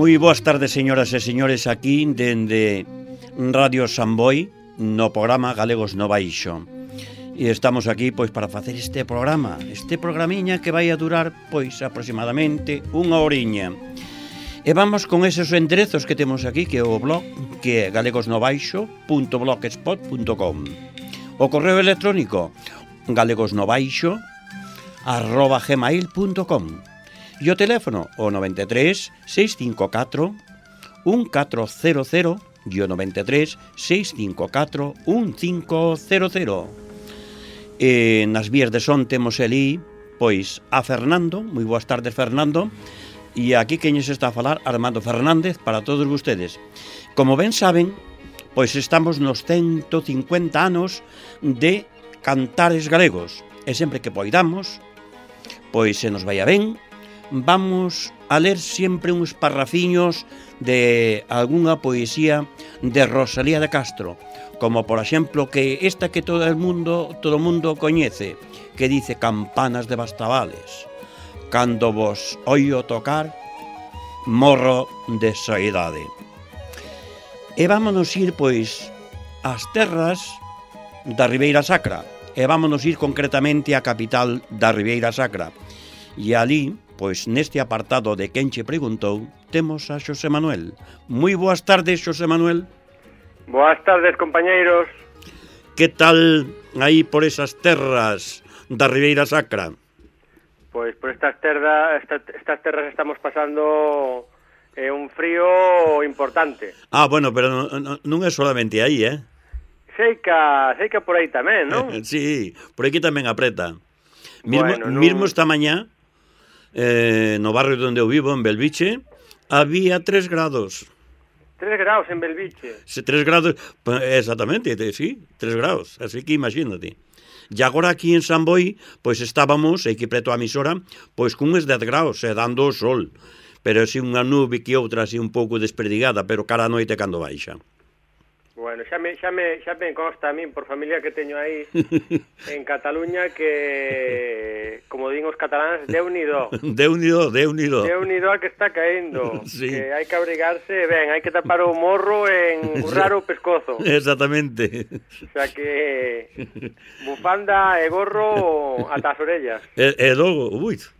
Moi boas tardes, señoras e señores, aquí dende Radio Samboy, no programa Galegos no Baixo. E estamos aquí pois para facer este programiña que vai a durar pois aproximadamente unha horiña. E vamos con esos enderezos que temos aquí, que é o blog, que é galegosnobaixo.blogspot.com. O correo electrónico galegosnobaixo@gmail.com. E o teléfono o 93 654 1400 e o 93 654 1500. E nas vías de son temos ali pois a Fernando. Moi boas tardes, Fernando. E aquí quen se está a falar, Armando Fernández, para todos vostedes. Como ben saben, pois estamos nos 150 anos de Cantares Galegos. E sempre que poidamos, pois se nos vai a ben, vamos a ler sempre uns parrafiños de algunha poesía de Rosalía de Castro, como por exemplo que esta que todo o mundo coñece, que dice: campanas de Bastavales, cando vos oio tocar, morro de soidade. E vámonos ir pois ás terras da Ribeira Sacra, e vámonos ir concretamente á capital da Ribeira Sacra. E ali, pois neste apartado de quen che preguntou, temos a Xosé Manuel. Moi boas tardes, Xosé Manuel. Boas tardes, compañeiros. Que tal aí por esas terras da Ribeira Sacra? Pois por estas terras estamos pasando un frío importante. Bueno, pero non é solamente aí, Sei que por aí tamén, non? Sí, por aquí tamén apreta. Bueno, Mismo esta mañá, no barrio onde eu vivo, en Belviche, había 3 grados. 3 graus en Belviche. 3 grados, exactamente, sí, 3 graus, así que imagínate. E agora aquí en San Boi, pois estábamos, aquí preto a emisora, pois con uns 10 graus, dando o sol. Pero así unha nube que outra, así un pouco desperdigada, pero cara a noite cando baixa. Bueno, xa me consta a min, por familia que teño aí en Cataluña, que, como din os cataláns, Déu-ni-do. Déu-ni-do. Déu-ni-do a que está caendo. Sí. Que hai que abrigarse, ben, hai que tapar o morro en currar o pescozo. Exactamente. O sea que bufanda e gorro ata as orellas. E logo,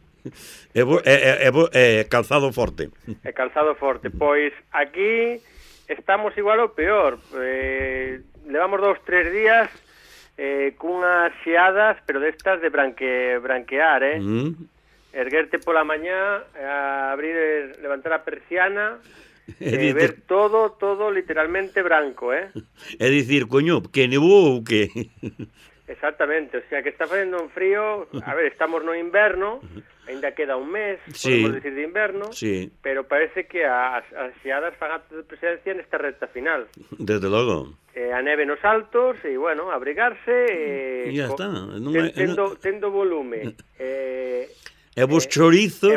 calzado forte. E calzado forte. Pois aquí estamos igual ou peor. Levamos 2-3 días cunhas xeadas, pero destas de branquear, erguerte pola mañá, levantar a persiana, ver todo literalmente branco, É dicir, coño, que nevou ou que? Exactamente, o sea que está facendo un frío. A ver, estamos no inverno, ainda queda un mes, sí, podemos decir, de inverno, sí, pero parece que as xeadas fan acto de presencia nesta recta final. Desde logo. A neve nos altos, e bueno, abrigarse, ya está. Tendo volume. E vos chourizos.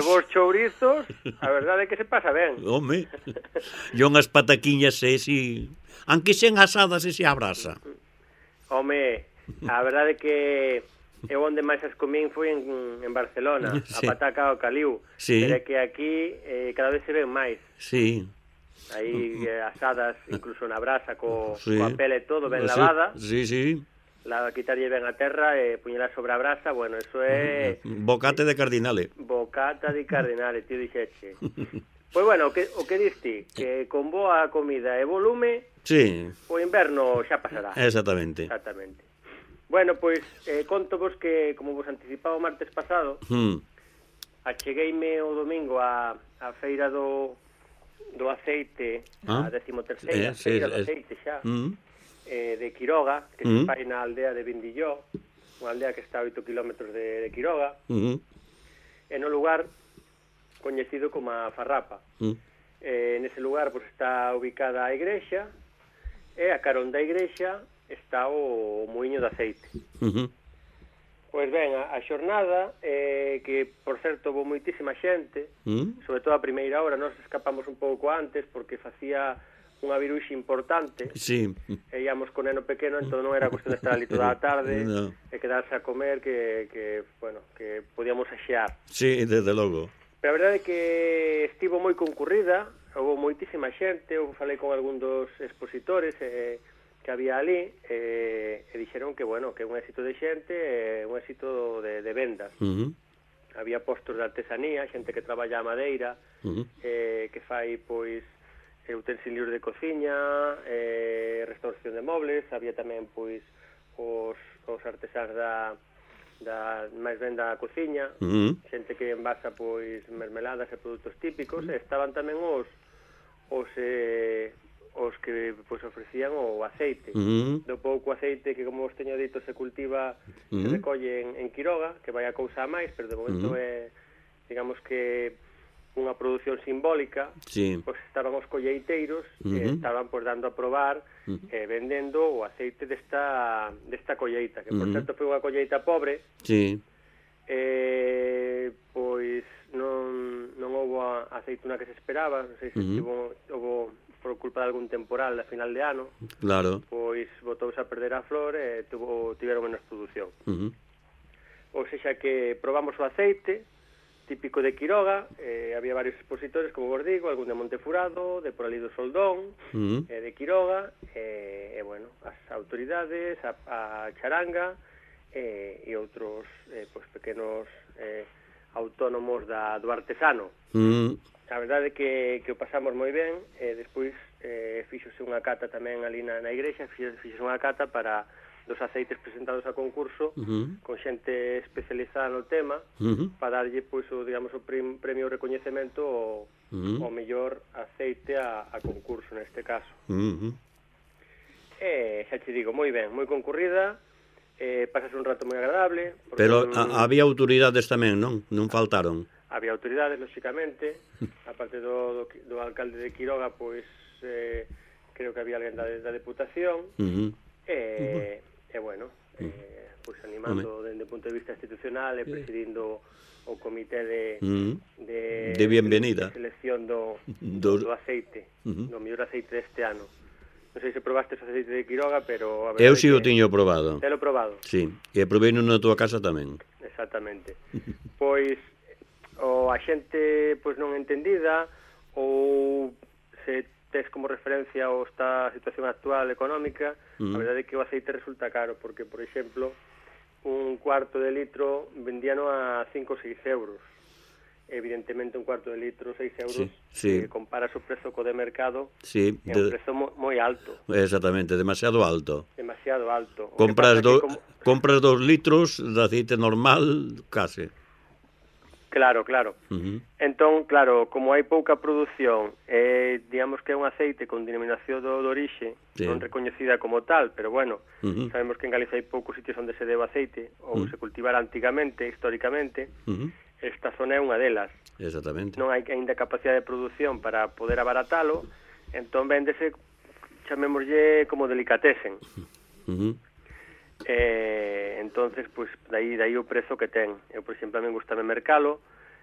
A verdade é que se pasa ben. Home, e unhas pataquiñas si, aunque sen asadas e se abrasa. Home, a verdade é que eu onde máis as comín foi en Barcelona, sí, a pataca ao caliu, sí, pero é que aquí cada vez se ven máis. Sí. Aí asadas incluso na brasa sí, coa pele todo ben lavada. Sí. Quitarlle ben a terra e puñela sobre a brasa, bueno, eso é bocata de cardinale. Bocata de cardinale, tío, dixeche. Pois bueno, o que diste, que con boa comida e volume, sí, o inverno xa pasará. Exactamente. Bueno, pois conto vos que, como vos anticipaba o martes pasado, achegueime o domingo a feira do aceite, a 13ª feira do aceite xa, de Quiroga, que se fai na aldea de Vindilló, unha aldea que está a 8 kilómetros de Quiroga, e no lugar coñecido como a Farrapa. Nese lugar pois está ubicada a igrexa, e a carón da igrexa está o muiño de aceite. Pois ben, a xornada, que por certo houve moitísima xente, sobre todo a primeira hora, nós escapamos un pouco antes porque facía unha viruxe importante, sí, e íamos con neno pequeno, entón non era cuestión de estar ali toda a tarde, no, e quedarse a comer, que podíamos axear. Sí, desde logo. Pero a verdade é que estivo moi concurrida, houve moitísima xente, eu falei con algún dos expositores que había ali, e dixeron que, bueno, que un éxito de xente, un éxito de vendas. Había postos de artesanía, xente que traballa a madeira, que fai, pois, utensilios de cociña, restauración de mobles, había tamén, pois, os artesáns máis ben da cociña, xente que envasa, pois, mermeladas e produtos típicos, e estaban tamén os que pois ofrecían o aceite. Do pouco aceite que, como vos teño dito, se cultiva, se recolle en Quiroga, que vai a cousa a máis, pero de momento é, digamos que, unha produción simbólica. Pois estaban os colleiteiros que estaban pois dando a probar vendendo o aceite desta colleita, que por certo foi unha colleita pobre. Pois non houve a aceituna que se esperaba, non sei se houve por culpa de algún temporal a final de ano, pois botouse a perder a flor e tiveron menos produción. Ou sexa que probamos o aceite típico de Quiroga, había varios expositores, como vos digo, algún de Montefurado, de por ali do Soldón, de Quiroga, e, bueno, as autoridades, a charanga, e outros pois, pequenos autónomos do artesano. A verdade é que o pasamos moi ben, e despois fíxose unha cata tamén ali na igrexa, fíxose unha cata para dos aceites presentados a concurso, con xente especializada no tema, para darlle, pois, digamos, o premio recoñecemento o mellor aceite a concurso, neste caso. Xa te digo, moi ben, moi concurrida, pasase un rato moi agradable. Pero había autoridades tamén, non? Non faltaron? Había autoridades, lóxicamente, aparte do alcalde de Quiroga, pois, creo que había alguén da Deputación, bueno, pois animando desde o punto de vista institucional e presidindo o comité de bienvenida, de selección do aceite, do mellor aceite deste ano. Non sei se probaste o aceite de Quiroga, pero... Eu si o tiño probado. Telo probado? Sí, e probei na tua casa tamén. Exactamente. Pois, a xente pois non entendida, ou se tes como referencia a situación actual económica, a verdade é que o aceite resulta caro, porque, por exemplo, un cuarto de litro vendíano a 5 ou 6 euros. Evidentemente, un cuarto de litro, 6 euros, comparas o prezo co de mercado, é un prezo moi alto. Exactamente, demasiado alto. Demasiado alto. Compras 2 litros de aceite normal, case. Claro. Entón, claro, como hai pouca produción, digamos que é un aceite con denominación de orixe, non recoñecida como tal, pero bueno, sabemos que en Galicia hai poucos sitios onde se deu aceite, ou se cultivara antigamente, históricamente, esta zona é unha delas. Exactamente. Non hai ainda capacidade de produción para poder abaratalo, entón véndese, chamémoslle como delicatessen. Entonces, pues, dai o prezo que ten. Eu, por exemplo, a mí gustame mercalo,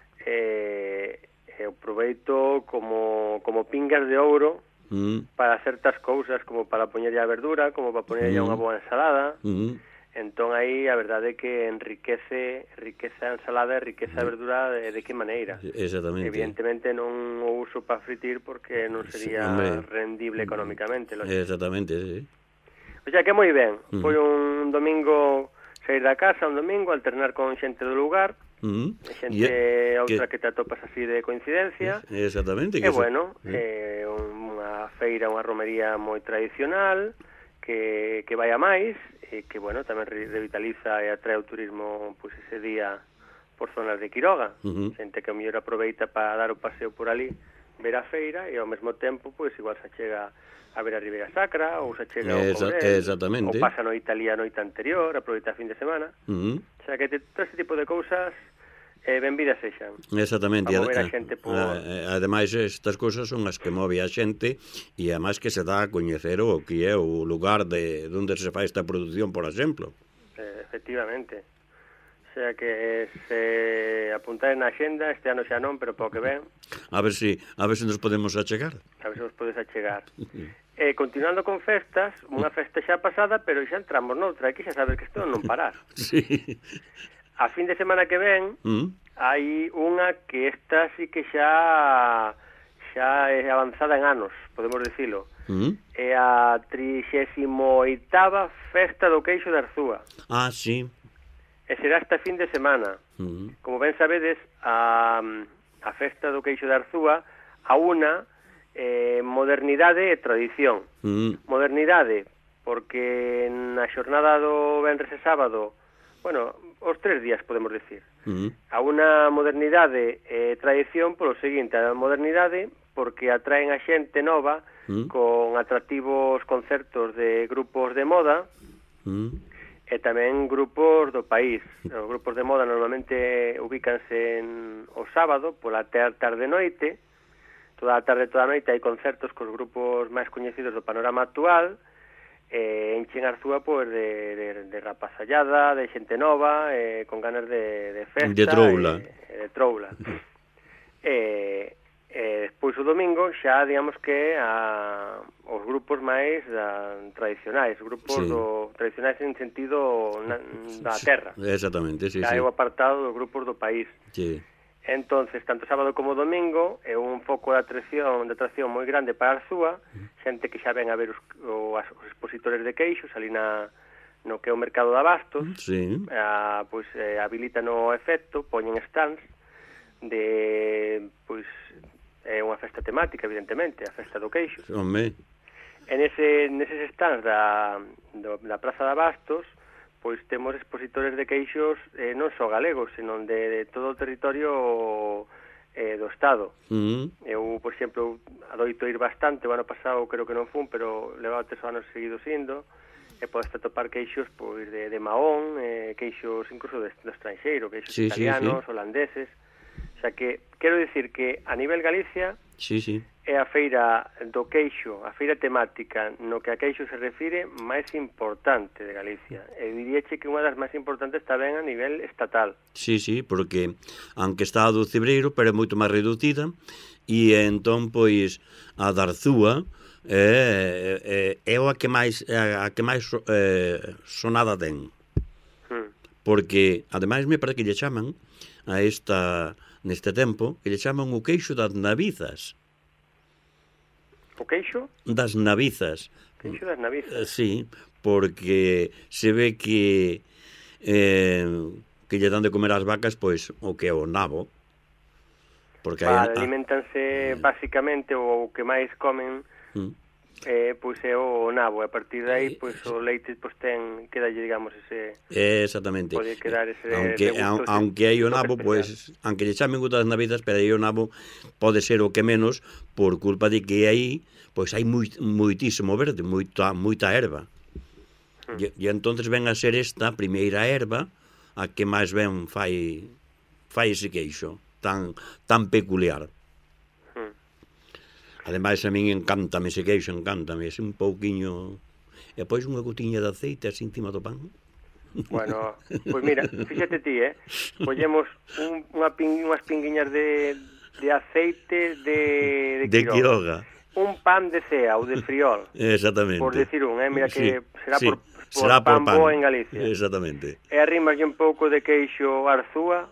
eu aproveito como pingas de ouro para certas cousas, como para poñerlle a verdura, como para poñerlle unha boa ensalada. Entón, aí, a verdade é que enriquece a ensalada, enriquece a verdura de que maneira. Exactamente. Evidentemente non o uso para fritir porque non sería rendible económicamente. Exactamente, sí. O sea que moi ben, foi un domingo sair da casa, un domingo, alternar con xente do lugar, xente outra que te atopas así de coincidencia. Exactamente. E bueno, unha feira, unha romería moi tradicional, que vai a máis, e que, bueno, tamén revitaliza e atrae o turismo, pois, ese día por zonas de Quiroga. Xente que o mellor aproveita para dar o paseo por ali, ver a feira, e ao mesmo tempo, pois, igual se chega a ver a Ribeira Sacra, ou se chega ao Cobrel, ou pasa a noite ali a noite anterior, aproveita a fin de semana. O sea, que todo ese tipo de cousas benvidas sexan. Exactamente. Para mover a xente por... Ademais, estas cousas son as que move a xente, e ademais que se dá a coñecer o que é o lugar de onde se fai esta produción, por exemplo. Efectivamente. O sea que se apuntaren na xenda, este ano xa non, pero po que ven. A ver se nos podemos achegar. A ver se nos podes achegar. Continuando con festas, unha festa xa pasada, pero xa entramos noutra, aquí xa sabes que isto non parar. Sí. A fin de semana que ven, hai unha que esta sí que xa xa é avanzada en anos, podemos dicilo. É a 38ª Festa do Queixo de Arzúa. Ah, sí. E será esta fin de semana. Como ben sabedes, a Festa do Queixo de Arzúa aúna modernidade e tradición. Modernidade, porque na xornada do venres e sábado, bueno, os 3 días podemos decir, aúna modernidade e tradición polo seguinte: a modernidade porque atraen a xente nova con atractivos concertos de grupos de moda e tamén grupos do país. Os grupos de moda normalmente ubícanse o sábado pola tarde-noite. Toda a tarde e toda a noite hai concertos cos grupos máis coñecidos do panorama actual, enchen Arzúa pois de rapazallada, de xente nova, con ganas de festa, de troula. De troula. Despois o domingo xa, digamos que os grupos máis tradicionais, grupos tradicionais en sentido da terra. Exactamente, sí, xa é o apartado dos grupos do país. Sí. Entonces, tanto sábado como domingo é un foco de atracción moi grande para Arzúa, xente que xa ven a ver os expositores de queixos ali no que é o mercado de abastos, pois habilitan o efecto, poñen stands pois é unha festa temática, evidentemente, a festa do queixo. En neses stands da Praza de Abastos, pois temos expositores de queixos non só galegos, senón de todo o territorio do Estado. Eu, por exemplo, adoito ir bastante, o ano pasado creo que non fun, pero levaba 3 anos seguidos indo, e podes atopar queixos pois de Mahón, queixos incluso do estranxeiro, queixos italianos, holandeses. O sea que, quero dicir que a nivel Galicia é a feira do queixo, a feira temática no que a queixo se refire máis importante de Galicia. E diríache que unha das máis importantes tamén a nivel estatal. Sí, porque aunque está a do Cebreiro, pero é moito máis reducida, e entón, pois, a da Arzúa é a que máis sonada ten. Porque, ademais, me parece que lle chaman a neste tempo, que lle chaman o queixo das navizas. O queixo? Das navizas. Queixo das navizas. Sí, porque se ve que lle dan de comer ás vacas, pois, o que é o nabo. Porque alimentanse basicamente o que máis comen pois é o nabo, e a partir de aí pois o leite pois quedalle, digamos, ese exactamente. Pode quedar ese aunque hai o nabo, pois aunque lle chamen outras navizas, pero aí o nabo pode ser o que menos por culpa de que aí pois hai moitísimo verde, moita erva. E entonces ven a ser esta primeira erva a que máis ben fai ese queixo tan peculiar. Ademais, a min encántame ese queixo, encántame, ese un pouquiño... E pois unha gotiña de aceite así encima do pan. Bueno, pois mira, fíxate ti, collemos unhas pinguiñas de aceite de Quiroga. Un pan de cea ou de friol. Exactamente. Por decir mira que será por pan bo en Galicia. Exactamente. E arrimaslle un pouco de queixo Arzúa.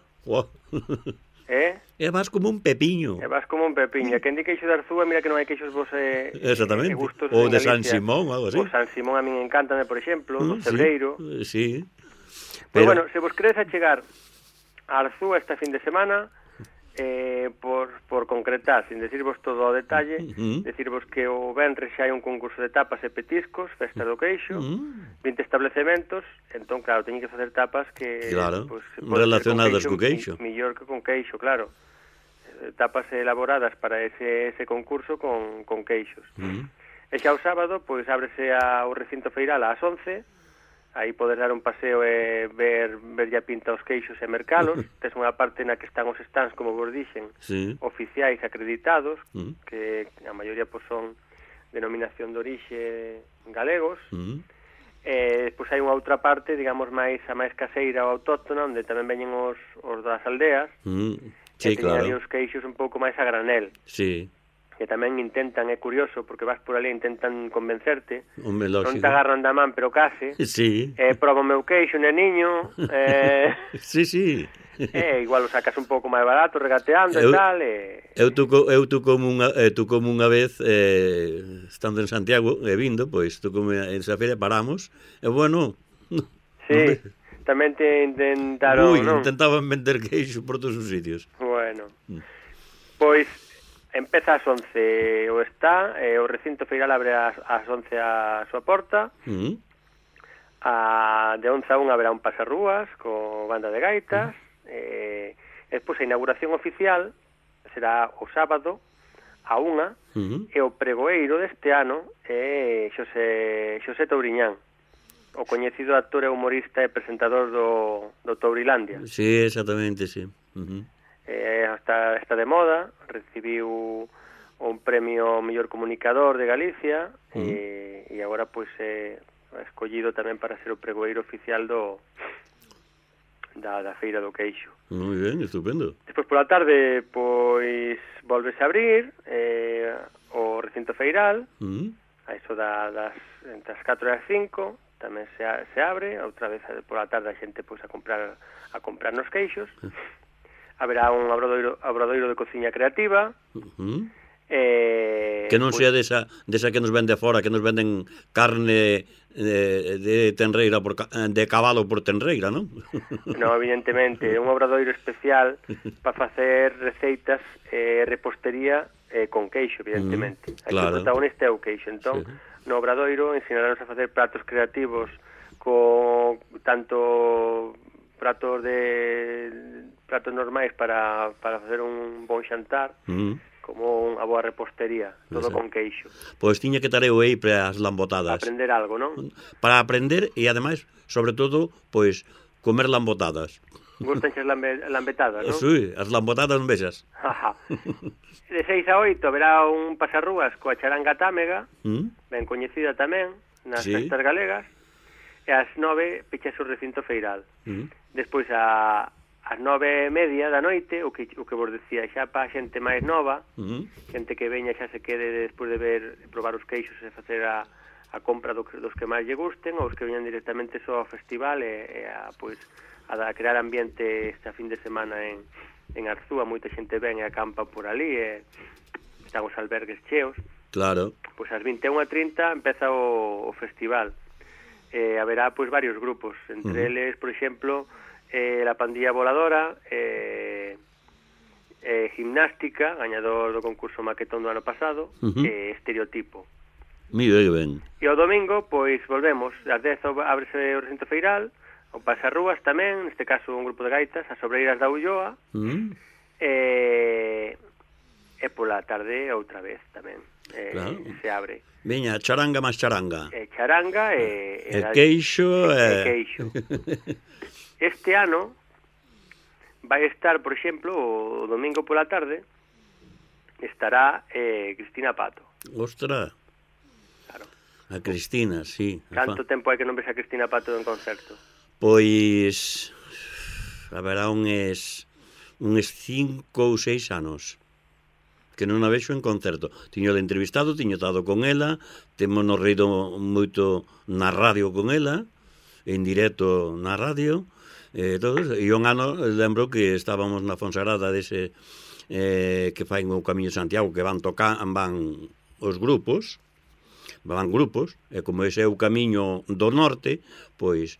E vas como un pepiño. E quen di queixo de Arzúa, mira que non hai queixos vos exactamente. Gustos ou de San Simón, algo así. O San Simón a min encántame, por exemplo, do Cebreiro. Sí. Pero bueno, se vos queredes a chegar a Arzúa esta fin de semana, por concretar, sin decirvos todo o detalle, decirvos que o venres xa hai un concurso de tapas e petiscos, festa do queixo, 20 establecementos, entón, claro, teñen que facer tapas que pues, relacionadas co queixo. Millor que con queixo, claro. Tapas elaboradas para ese concurso con queixos. E xa o sábado, pois ábrese o recinto feiral ás 11, aí podes dar un paseo e ver a pinta os queixos e mercalos. Tes unha parte na que están os stands, como vos dixen, oficiais acreditados, que a maioría pois, son denominación de orixe galegos. Pois hai unha outra parte, digamos, a máis caseira ou autóctona, onde tamén veñen os das aldeas, e teñen ali os queixos un pouco máis a granel. Sí. Que tamén intentan, é curioso, porque vas por ali e intentan convencerte, non te agarran da man, pero case, proba o meu queixo, neniño, sí. igual o sacas un pouco máis barato, regateando e tal, Eu tu como unha vez, estando en Santiago, e vindo, pois, tu como en esa feira paramos, e bueno... Sí, tamén te intentaron, non? Intentaban vender queixo por todos os sitios. Bueno, pois empeza ás 11 o está, o recinto feiral abre ás 11 a súa porta, de 11 a 1 haberá un pasarrúas co banda de gaitas, despois a inauguración oficial será o sábado a 1, e o pregoeiro deste ano é Xosé Touriñán, o coñecido actor e humorista e presentador do Tourilandia. Sí, exactamente, sí. Está de moda, recibiu un premio ao mellor comunicador de Galicia, e agora pois escollido tamén para ser o pregoeiro oficial da Feira do Queixo. Moi ben, estupendo. Despois pola tarde pois volves a abrir o recinto feiral, a iso entre as 4 e as 5 tamén se abre, outra vez pola tarde a xente pois a comprar nos queixos. Haberá un obradoiro de cociña creativa, que non sea desa que nos vende fora, que nos venden carne de tenreira de cabalo por tenreira, non? Non, evidentemente, un obradoiro especial para facer receitas repostería con queixo, evidentemente. Claro. O protagonista é o queixo, entón, no obradoiro ensinaránnos a facer pratos creativos con tanto pratos normais para facer un bon xantar, como unha boa repostería, todo con queixo. Pois tiña que estar eu aí para as lambotadas. Aprender algo, non? Para aprender e, ademais, sobre todo, pois, comer lambotadas. Gustanche as lambetadas, non? Sí, as lambotadas non vexas. De 6 a 8 haberá un pasarrúas coa charanga támega, ben coñecida tamén, nas festas galegas, e ás 9 pechas o recinto feiral. Despois, ás 9:30 da noite, o que vos decía, xa pa xente máis nova, xente que veña xa se quede despois de probar os queixos e facer a compra dos que máis lle gusten, ou os que veñan directamente só ao festival e a crear ambiente esta fin de semana en Arzúa. Moita xente ven e acampa por ali e están os albergues cheos. Claro. Pois ás 21:30 empeza o festival. Haberá pois varios grupos, entre eles, por exemplo, la Pandilla Voladora, Gimnástica, gañador do concurso Maquetón do ano pasado, Estereotipo. Mira que ben. E o domingo, pois, volvemos, ás 10 ábrese o recinto feiral, o Pasarrúas tamén, neste caso un grupo de gaitas, as Obreiras da Ulloa, e pola tarde outra vez tamén, se abre. Veña, charanga máis charanga. Charanga e queixo queixo. Este ano vai estar, por exemplo, o domingo pola tarde, estará Cristina Pato. Ostras. Claro. A Cristina, sí. Canto tempo hai que non ves a Cristina Pato en concerto? Pois haberá uns 5 ou 6 anos que non a vexo en concerto. Tiño de entrevistado, tiño estado con ela, temos nos reído moito na radio con ela, en directo na radio, todos, e un ano lembro que estábamos na Fonsagrada dese que fai o Camiño de Santiago, que van os grupos, e como ese é o camiño do norte, pois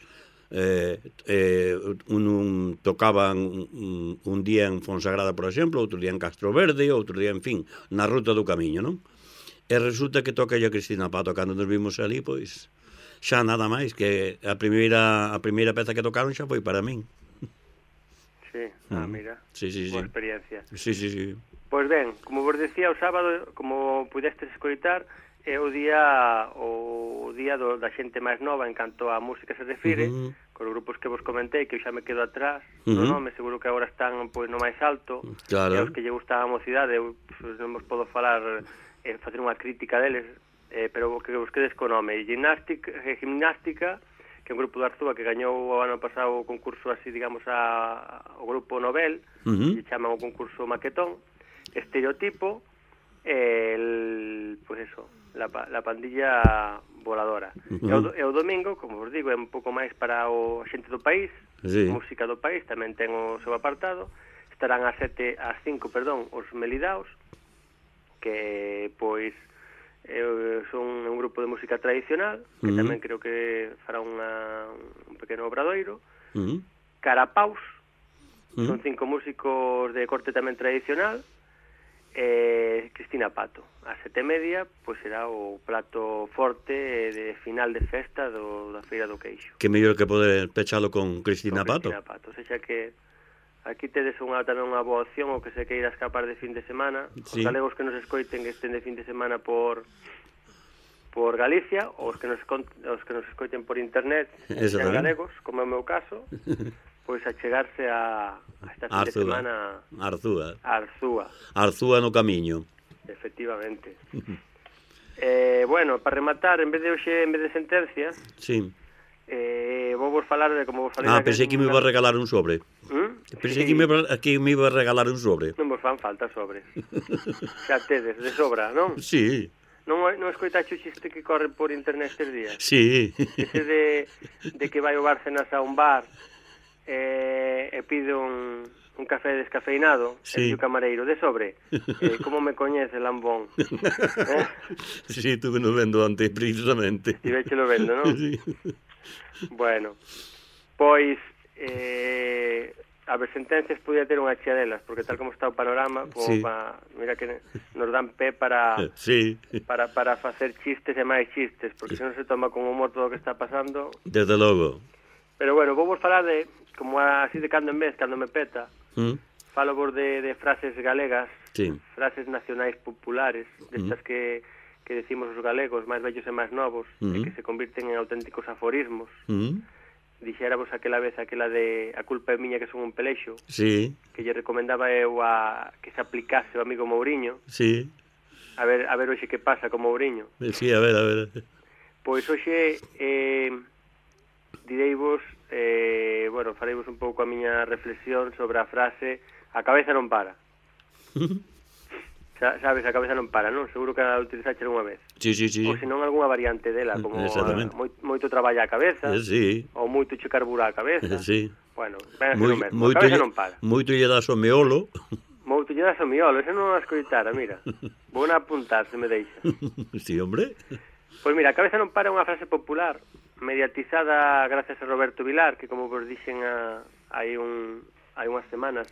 tocaban un día en Fonsagrada, por exemplo, outro día en Castro Verde, outro día, en fin, na ruta do camiño, non? E resulta que toca a Cristina Pato. Cando nos vimos ali, pois xa nada máis, que a primeira peza que tocaron xa foi para min. Sí, mira, boa experiencia. Sí. Pois ben, como vos decía, o sábado, como pudestes escoitar, é o día da xente máis nova en canto a música se refire, cos grupos que vos comentei, que eu xa me quedo atrás, no nome, seguro que agora están pois no máis alto, claro. E os que lle gustan a mocidade, eu non vos podo falar, facer unha crítica deles, pero que vos quedes co nome. Gimnástica, que é un grupo de Arzúa que gañou o ano pasado o concurso así, digamos, o grupo Nobel, que chaman o concurso Maquetón. Estereotipo, Pues eso, la pandilla voladora. E o domingo, como vos digo, é un pouco máis para o xente do país, música do país, tamén ten o seu apartado. Estarán ás 5, os Melidaos, que pois son un grupo de música tradicional, que tamén creo que fará un pequeno obradoiro. Carapaus, son 5 músicos de corte tamén tradicional. Cristina Pato, ás 7:30, pois será o plato forte de final de festa da Feira do Queixo. Que mellor que poder pechalo con Cristina Pato. O sea que aquí tedes tamén unha boa opción, o que se queira escapar de fin de semana. Os galegos que nos escoiten, que estén de fin de semana por Galicia, ou os que nos escoiten por internet, en galegos, como é o meu caso, pois a chegarse a esta fin de semana a Arzúa no camiño. Efectivamente. Bueno, para rematar, en vez de sentencias, vou vos falar de como vos falei. Pensei que me iba a regalar un sobre. Pensei que me iba a regalar un sobre. Non vos fan falta sobres. Xa tedes, de sobra, non? Sí. Non escoitaxe o xiste que corre por internet estes días? Sí. Ese de que vai o Bárcenas a un bar e pide un café descafeinado, e o camareiro, de sobre, como me coñece, lambón? Sí, tú que nos vendo antes, precisamente. Estivete lo vendo, non? Sí. Bueno, pois a ver, sentencias podía ter unha chea delas, porque tal como está o panorama, mira que nos dan pé para facer chistes e máis chistes, porque se non se toma con humor todo o que está pasando. Desde logo. Pero bueno, vou vos falar de, como así de cando en vez, cando me peta, falo vos de frases galegas, frases nacionais populares, destas que decimos os galegos, máis vellos e máis novos, e que se convirten en auténticos aforismos. Dixéramos aquela vez aquela de a culpa é miña que son un pelexo, que lle recomendaba eu que se aplicase o amigo Mouriño. A ver hoxe que pasa con Mouriño. A ver. Pois hoxe direivos, fareivos un pouco a miña reflexión sobre a frase a cabeza non para. Sabes, a cabeza non para, non? Seguro que a utilizaste unha vez. Sí. Ou senón algunha variante dela, como moito traballa a cabeza, ou moito che carbura a cabeza. Bueno, a cabeza non para. Moito lle das o meolo. Moito lle das o miolo, ese non a escoitara, mira. Vou a apuntar, se me deixa. Sí, hombre. Pois mira, a cabeza non para é unha frase popular, mediatizada gracias a Roberto Vilar, que como vos dixen hai unhas semanas,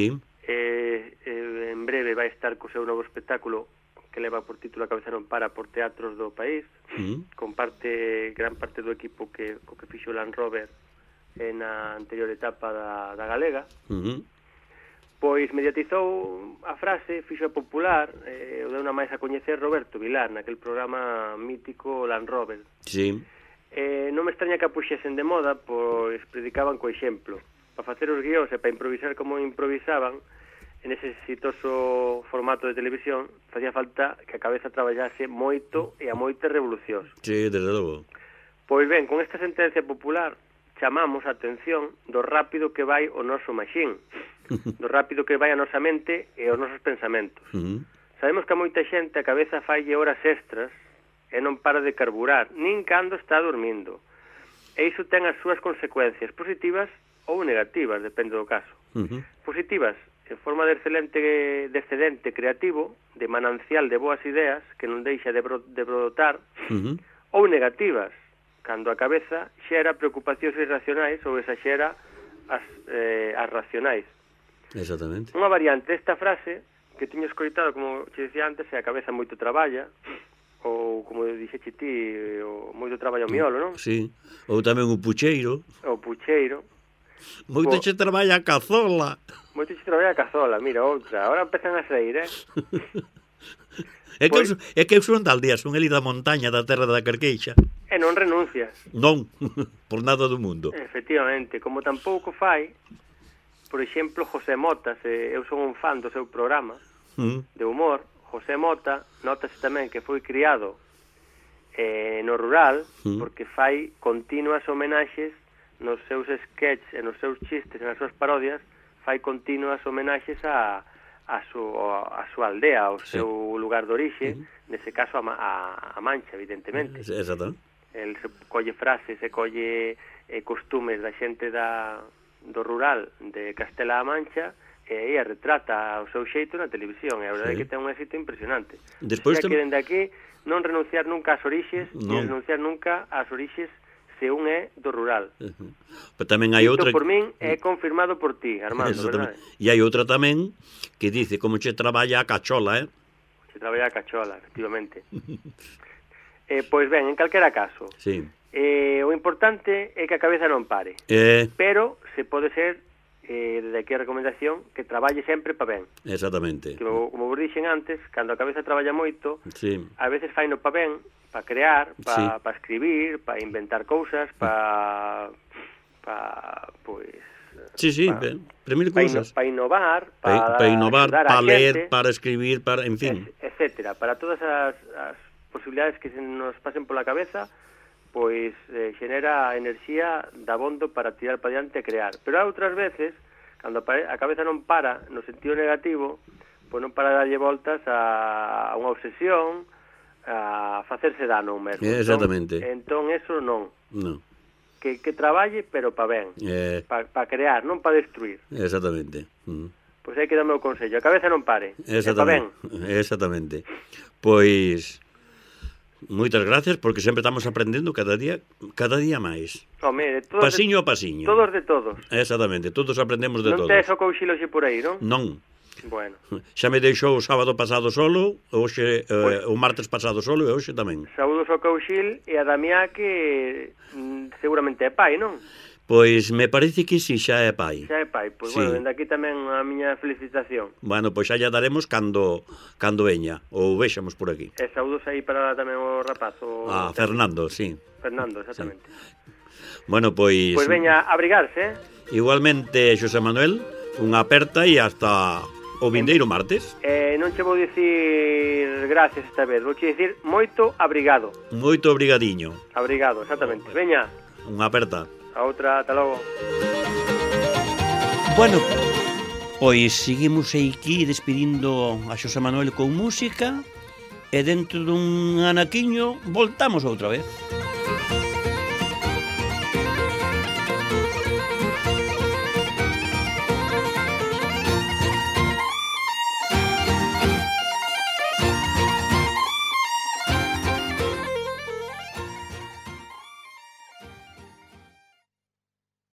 en breve vai estar co seu novo espectáculo que leva por título A cabeza non para por teatros do país, con gran parte do equipo co que fixo Land Rover na anterior etapa da galega. Pois mediatizou a frase, fixo a popular, o deu unha máis a coñecer Roberto Vilar naquel programa mítico Land Rover. Non me extraña que a puxesen de moda, pois predicaban co exemplo. Para facer os guións e para improvisar como improvisaban en ese exitoso formato de televisión, facía falta que a cabeza traballase moito e a moitas revolucións. Sí, desde logo. Pois ben, con esta sentencia popular chamamos a atención do rápido que vai o noso maxín, do rápido que vai a nosa mente e os nosos pensamentos. Sabemos que a moita xente a cabeza falle horas extras e non para de carburar, nin cando está dormindo. E iso ten as súas consecuencias positivas ou negativas, depende do caso. Positivas, en forma de excedente creativo, de manancial de boas ideas que non deixa de brotar, ou negativas, cando a cabeza xera preocupacións irracionais ou exaxera as racionais. Exactamente. Unha variante desta frase que tiño escoitado, como che dicía antes, é a cabeza moito traballa, ou como dixeche ti, moito traballa o miolo, non? Sí, ou tamén o pucheiro. O pucheiro. Moito che traballa a cazola. Moito che traballa a cazola, mira, outra. Ahora empezan a sair, É que eu son da aldea, son ali da montaña da terra da Carqueixa. E non renuncias. Non, por nada do mundo. Efectivamente, como tampouco fai, por exemplo, José Mota, eu son un fan do seu programa de humor. José Mota, notase tamén que foi criado no rural, porque fai continuas homenaxes nos seus sketches e nos seus chistes e nas súas parodias, fai continuas homenaxes a a súa aldea, ao seu lugar de orixe, nese caso a Mancha, evidentemente. Exacto. El se colle frases, se colle costumes da xente do rural de Castela-A Mancha e a retrata o seu xeito na televisión, e a verdade é que ten un éxito impresionante. Despois que dende aquí non renunciar nunca ás orixes, non renunciar nunca ás orixes se un é do rural. Pero tamén hai outra... Isto por min é confirmado por ti, Armando, verdade? E hai outra tamén que dice como che traballa a cachola, Se traballa a cachola, efectivamente. Pois ben, en calquera caso, o importante é que a cabeza non pare, pero se pode ser, desde aquí a recomendación, que traballe sempre pa ben. Exactamente. Que, como vos dixen antes, cando a cabeza traballa moito, a veces faino pa ben, pa crear, pa escribir, pa inventar cousas, pois... primir cousas. Para innovar, para ler, para escribir, para, en fin. Etcétera. Para todas as posibilidades que se nos pasen pola cabeza, pois xenera enerxía dabondo para tirar para diante e crear. Pero outras veces, cando a cabeza non para, no sentido negativo, pois non para darlle voltas a unha obsesión, a facerse dano mesmo. Exactamente. Entón eso non. Non. Que traballe, pero pa ben. Pa crear, non pa destruir. Exactamente. Pois hai que darme o consello. A cabeza non pare. Pa ben. Exactamente. Pois... moitas gracias, porque sempre estamos aprendendo cada día máis. Pasiño a pasiño. Todos de todos. Exactamente, todos aprendemos de todos. Non tes o couchilo xe por aí, non? Non. Bueno. Xa me deixou o sábado pasado solo, hoxe, o martes pasado solo e hoxe tamén. Saúdos ao couchil e a Damiá que seguramente é pai, non? Pois me parece que si xa é pai. Xa é pai, pois bueno, dende aquí tamén a miña felicitación. Bueno, pois xa lla daremos cando veña, ou vexamos por aquí. E saúdos aí para tamén o rapaz. Fernando, sí. Fernando, exactamente. Bueno, pois... Pois veña, abrigarse, Igualmente, Xosé Manuel, unha aperta e hasta o vindeiro martes. Non che vou dicir gracias esta vez, vou che dicir moito abrigado. Moito obrigadiño. Abrigado, exactamente. Veña. Unha aperta. A outra, ata logo. Bueno, pois seguimos aquí despedindo a Xosé Manuel con música e dentro dun anaquiño voltamos outra vez.